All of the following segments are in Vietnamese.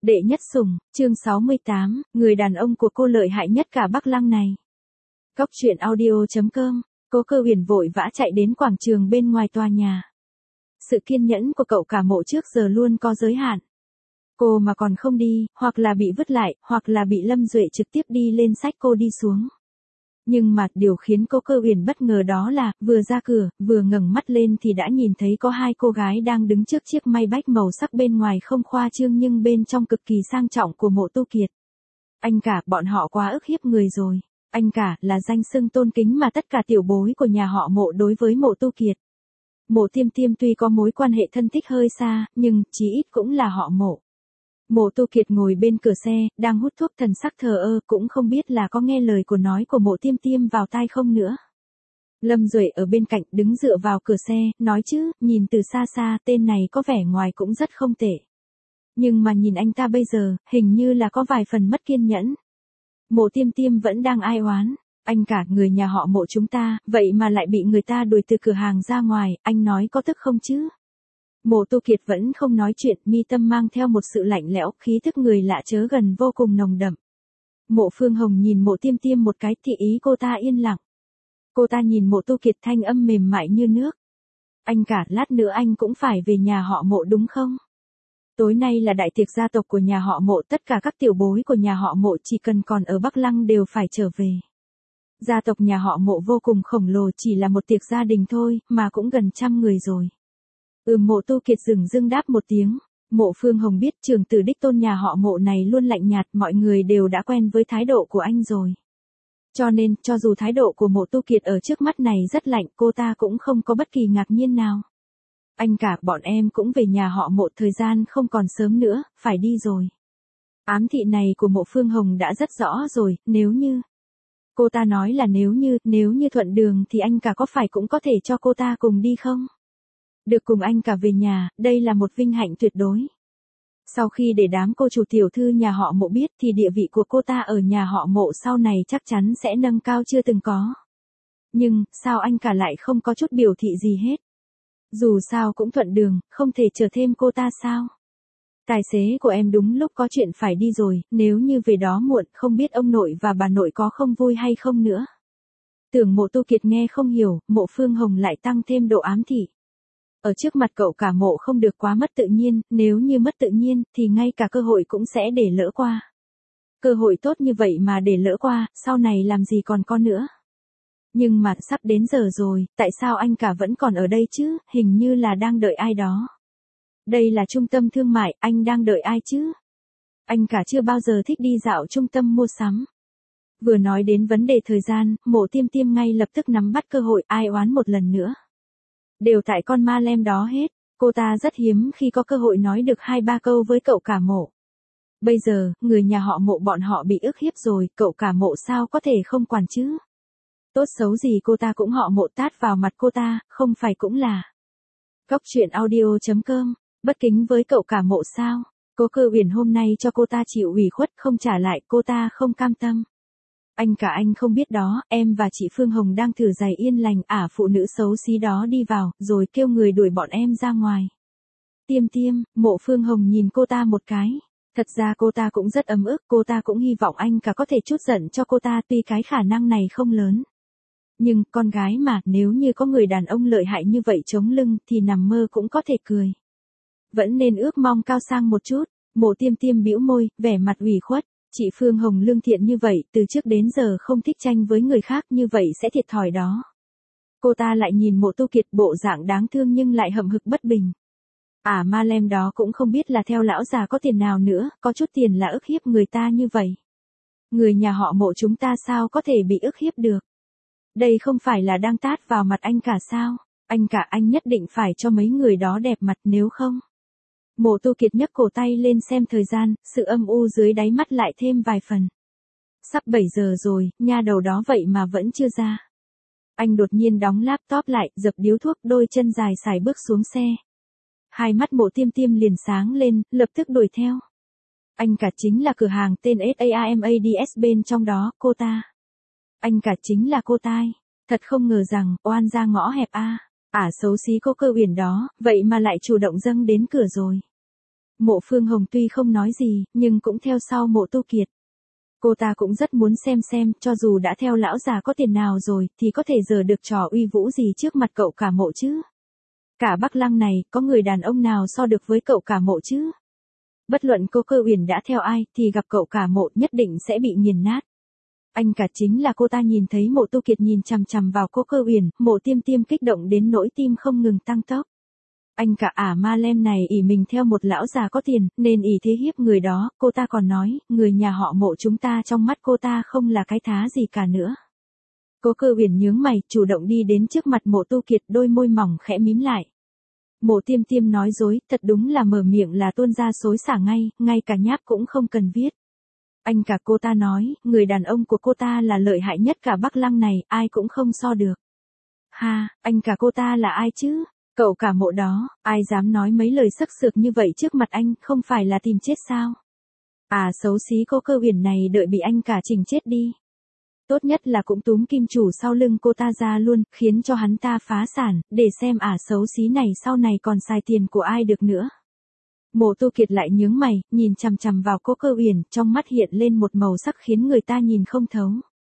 Đệ nhất sủng, chương 68, người đàn ông của cô lợi hại nhất cả Bắc Lăng này. Cóc truyện audio.com, Cố Cơ Huyền vội vã chạy đến quảng trường bên ngoài tòa nhà. Sự kiên nhẫn của cậu cả mộ trước giờ luôn có giới hạn. Cô mà còn không đi, hoặc là bị vứt lại, hoặc là bị Lâm Duệ trực tiếp đi lên xách cô đi xuống. Nhưng mà điều khiến Cố Cơ Huyền bất ngờ đó là, vừa ra cửa, vừa ngẩng mắt lên thì đã nhìn thấy có hai cô gái đang đứng trước chiếc Maybach màu sắc bên ngoài không khoa trương nhưng bên trong cực kỳ sang trọng của Mộ Tu Kiệt. Anh cả, bọn họ quá ức hiếp người rồi. Anh cả là danh xưng tôn kính mà tất cả tiểu bối của nhà họ Mộ đối với Mộ Tu Kiệt. Mộ Tiêm Tiêm tuy có mối quan hệ thân thích hơi xa, nhưng chí ít cũng là họ Mộ. Mộ Tu Kiệt ngồi bên cửa xe, đang hút thuốc thần sắc thờ ơ, cũng không biết là có nghe lời của nói của Mộ Tiêm Tiêm vào tai không nữa. Lâm Duệ ở bên cạnh đứng dựa vào cửa xe, nói chứ, nhìn từ xa xa tên này có vẻ ngoài cũng rất không tệ. Nhưng mà nhìn anh ta bây giờ, hình như là có vài phần mất kiên nhẫn. Mộ Tiêm Tiêm vẫn đang ai oán. Anh cả, người nhà họ Mộ chúng ta, vậy mà lại bị người ta đuổi từ cửa hàng ra ngoài, anh nói có tức không chứ? Mộ Tu Kiệt vẫn không nói chuyện, mi tâm mang theo một sự lạnh lẽo, khí thức người lạ chớ gần vô cùng nồng đậm. Mộ Phương Hồng nhìn Mộ Tiêm Tiêm một cái thì ý cô ta yên lặng. Cô ta nhìn Mộ Tu Kiệt thanh âm mềm mại như nước. Anh cả, lát nữa anh cũng phải về nhà họ Mộ đúng không? Tối nay là đại tiệc gia tộc của nhà họ Mộ, tất cả các tiểu bối của nhà họ Mộ chỉ cần còn ở Bắc Lăng đều phải trở về. Gia tộc nhà họ Mộ vô cùng khổng lồ, chỉ là một tiệc gia đình thôi, mà cũng gần 100 người rồi. Mộ Tu Kiệt dửng dưng đáp một tiếng. Mộ Phương Hồng biết trưởng tử đích tôn nhà họ Mộ này luôn lạnh nhạt, mọi người đều đã quen với thái độ của anh rồi. Cho nên, cho dù thái độ của Mộ Tu Kiệt ở trước mắt này rất lạnh, cô ta cũng không có bất kỳ ngạc nhiên nào. Anh cả, bọn em cũng về nhà họ Mộ, thời gian không còn sớm nữa, phải đi rồi. Ám thị này của Mộ Phương Hồng đã rất rõ rồi, nếu như... Cô ta nói là nếu như thuận đường thì anh cả có phải cũng có thể cho cô ta cùng đi không? Được cùng anh cả về nhà, đây là một vinh hạnh tuyệt đối. Sau khi để đám cô chủ tiểu thư nhà họ Mộ biết thì địa vị của cô ta ở nhà họ Mộ sau này chắc chắn sẽ nâng cao chưa từng có. Nhưng, sao anh cả lại không có chút biểu thị gì hết? Dù sao cũng thuận đường, không thể chờ thêm cô ta sao? Tài xế của em đúng lúc có chuyện phải đi rồi, nếu như về đó muộn, không biết ông nội và bà nội có không vui hay không nữa. Tưởng Mộ Tu Kiệt nghe không hiểu, Mộ Phương Hồng lại tăng thêm độ ám thị. Ở trước mặt cậu cả Mộ không được quá mất tự nhiên, nếu như mất tự nhiên, thì ngay cả cơ hội cũng sẽ để lỡ qua. Cơ hội tốt như vậy mà để lỡ qua, sau này làm gì còn có nữa. Nhưng mà sắp đến giờ rồi, tại sao anh cả vẫn còn ở đây chứ, hình như là đang đợi ai đó. Đây là trung tâm thương mại, anh đang đợi ai chứ? Anh cả chưa bao giờ thích đi dạo trung tâm mua sắm. Vừa nói đến vấn đề thời gian, Mộ Tiêm Tiêm ngay lập tức nắm bắt cơ hội ai oán một lần nữa. Đều tại con ma lem đó hết, cô ta rất hiếm khi có cơ hội nói được 2-3 câu với cậu cả Mộ. Bây giờ, người nhà họ Mộ bọn họ bị ức hiếp rồi, cậu cả Mộ sao có thể không quản chứ? Tốt xấu gì cô ta cũng họ Mộ tát vào mặt cô ta, không phải cũng là. Cóc truyện audio.com, bất kính với cậu cả Mộ sao? Cố Cơ Huyền hôm nay cho cô ta chịu ủy khuất không trả lại, cô ta không cam tâm. Anh cả, anh không biết đó, em và chị Phương Hồng đang thử giày yên lành, phụ nữ xấu xí đó đi vào, rồi kêu người đuổi bọn em ra ngoài. Tiêm Tiêm, Mộ Phương Hồng nhìn cô ta một cái. Thật ra cô ta cũng rất ấm ức, cô ta cũng hy vọng anh cả có thể trút giận cho cô ta, tuy cái khả năng này không lớn. Nhưng, con gái mà, nếu như có người đàn ông lợi hại như vậy chống lưng, thì nằm mơ cũng có thể cười. Vẫn nên ước mong cao sang một chút. Mộ Tiêm Tiêm bĩu môi, vẻ mặt ủy khuất. Chị Phương Hồng lương thiện như vậy, từ trước đến giờ không thích tranh với người khác, như vậy sẽ thiệt thòi đó. Cô ta lại nhìn Mộ Tu Kiệt, bộ dạng đáng thương nhưng lại hậm hực bất bình. Ma lem đó cũng không biết là theo lão già có tiền nào nữa, có chút tiền là ức hiếp người ta như vậy. Người nhà họ Mộ chúng ta sao có thể bị ức hiếp được? Đây không phải là đang tát vào mặt anh cả sao? Anh cả, anh nhất định phải cho mấy người đó đẹp mặt, nếu không. Mộ Tu Kiệt nhấc cổ tay lên xem thời gian, sự âm u dưới đáy mắt lại thêm vài phần. Sắp 7 giờ rồi, nha đầu đó vậy mà vẫn chưa ra. Anh đột nhiên đóng laptop lại, dập điếu thuốc, đôi chân dài sải bước xuống xe. Hai mắt Mộ Tiêm Tiêm liền sáng lên, lập tức đuổi theo. Anh cả, chính là cửa hàng tên SAMADS bên trong đó, cô ta. Anh cả, chính là cô tai. Thật không ngờ rằng, oan ra ngõ hẹp xấu xí Cố Cơ Huyền đó, vậy mà lại chủ động dâng đến cửa rồi. Mộ Phương Hồng tuy không nói gì, nhưng cũng theo sau Mộ Tu Kiệt. Cô ta cũng rất muốn xem, cho dù đã theo lão già có tiền nào rồi, thì có thể giở được trò uy vũ gì trước mặt cậu cả Mộ chứ. Cả Bắc Lăng này, có người đàn ông nào so được với cậu cả Mộ chứ? Bất luận Cố Cơ Uyển đã theo ai, thì gặp cậu cả Mộ nhất định sẽ bị nghiền nát. Anh cả chính là cô ta. Nhìn thấy Mộ Tu Kiệt nhìn chằm chằm vào Cố Cơ Uyển, Mộ Tiêm Tiêm kích động đến nỗi tim không ngừng tăng tốc. Anh cả ma lem này ỷ mình theo một lão già có tiền, nên ỷ thế hiếp người đó. Cô ta còn nói, người nhà họ Mộ chúng ta trong mắt cô ta không là cái thá gì cả nữa. Cố Cơ Uyển nhướng mày, chủ động đi đến trước mặt Mộ Tu Kiệt, đôi môi mỏng khẽ mím lại. Mộ Tiêm Tiêm nói dối, thật đúng là mở miệng là tuôn ra xối xả ngay cả nháp cũng không cần viết. Anh cả, cô ta nói, người đàn ông của cô ta là lợi hại nhất cả Bắc Lăng này, ai cũng không so được. Ha, anh cả, cô ta là ai chứ? Cậu cả Mộ đó, ai dám nói mấy lời sắc sược như vậy trước mặt anh, không phải là tìm chết sao? Xấu xí Cố Cơ Uyển này đợi bị anh cả chỉnh chết đi. Tốt nhất là cũng túm kim chủ sau lưng cô ta ra luôn, khiến cho hắn ta phá sản, để xem xấu xí này sau này còn xài tiền của ai được nữa. Mộ Tu Kiệt lại nhướng mày, nhìn chằm chằm vào Cố Cơ Uyển, trong mắt hiện lên một màu sắc khiến người ta nhìn không thấu.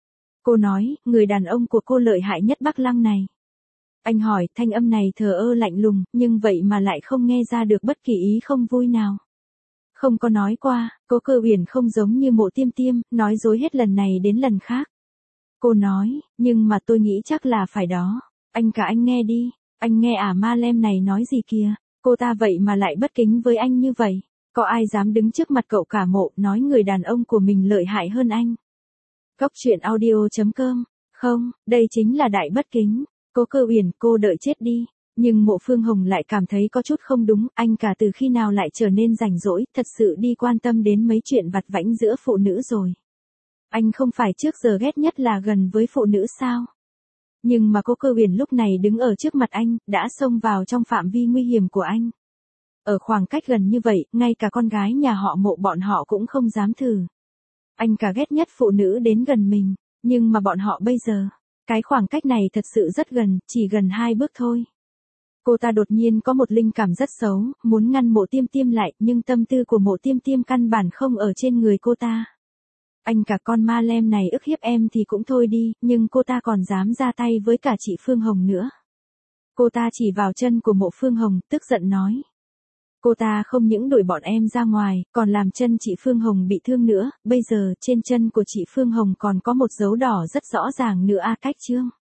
Cô nói, người đàn ông của cô lợi hại nhất Bắc Lăng này. Anh hỏi, thanh âm này thờ ơ lạnh lùng, nhưng vậy mà lại không nghe ra được bất kỳ ý không vui nào. Không có nói qua, Cố Cơ Uyển không giống như Mộ Tiêm Tiêm, nói dối hết lần này đến lần khác. Cô nói, nhưng mà tôi nghĩ chắc là phải đó. Anh cả, anh nghe đi, anh nghe ma lem này nói gì kìa, cô ta vậy mà lại bất kính với anh như vậy. Có ai dám đứng trước mặt cậu cả Mộ nói người đàn ông của mình lợi hại hơn anh? Cóc truyện audio.com. Không, đây chính là đại bất kính. Cố Cơ Uyển, cô đợi chết đi. Nhưng Mộ Phương Hồng lại cảm thấy có chút không đúng, anh cả từ khi nào lại trở nên rảnh rỗi, thật sự đi quan tâm đến mấy chuyện vặt vãnh giữa phụ nữ rồi. Anh không phải trước giờ ghét nhất là gần với phụ nữ sao? Nhưng mà Cố Cơ Uyển lúc này đứng ở trước mặt anh, đã xông vào trong phạm vi nguy hiểm của anh. Ở khoảng cách gần như vậy, ngay cả con gái nhà họ Mộ bọn họ cũng không dám thử. Anh cả ghét nhất phụ nữ đến gần mình, nhưng mà bọn họ bây giờ, cái khoảng cách này thật sự rất gần, chỉ gần 2 bước thôi. Cô ta đột nhiên có một linh cảm rất xấu, muốn ngăn Mộ Tiêm Tiêm lại, nhưng tâm tư của Mộ Tiêm Tiêm căn bản không ở trên người cô ta. Anh cả, con ma lem này ức hiếp em thì cũng thôi đi, nhưng cô ta còn dám ra tay với cả chị Phương Hồng nữa. Cô ta chỉ vào chân của Mộ Phương Hồng, tức giận nói. Cô ta không những đuổi bọn em ra ngoài, còn làm chân chị Phương Hồng bị thương nữa, bây giờ trên chân của chị Phương Hồng còn có một dấu đỏ rất rõ ràng nữa. Cách chương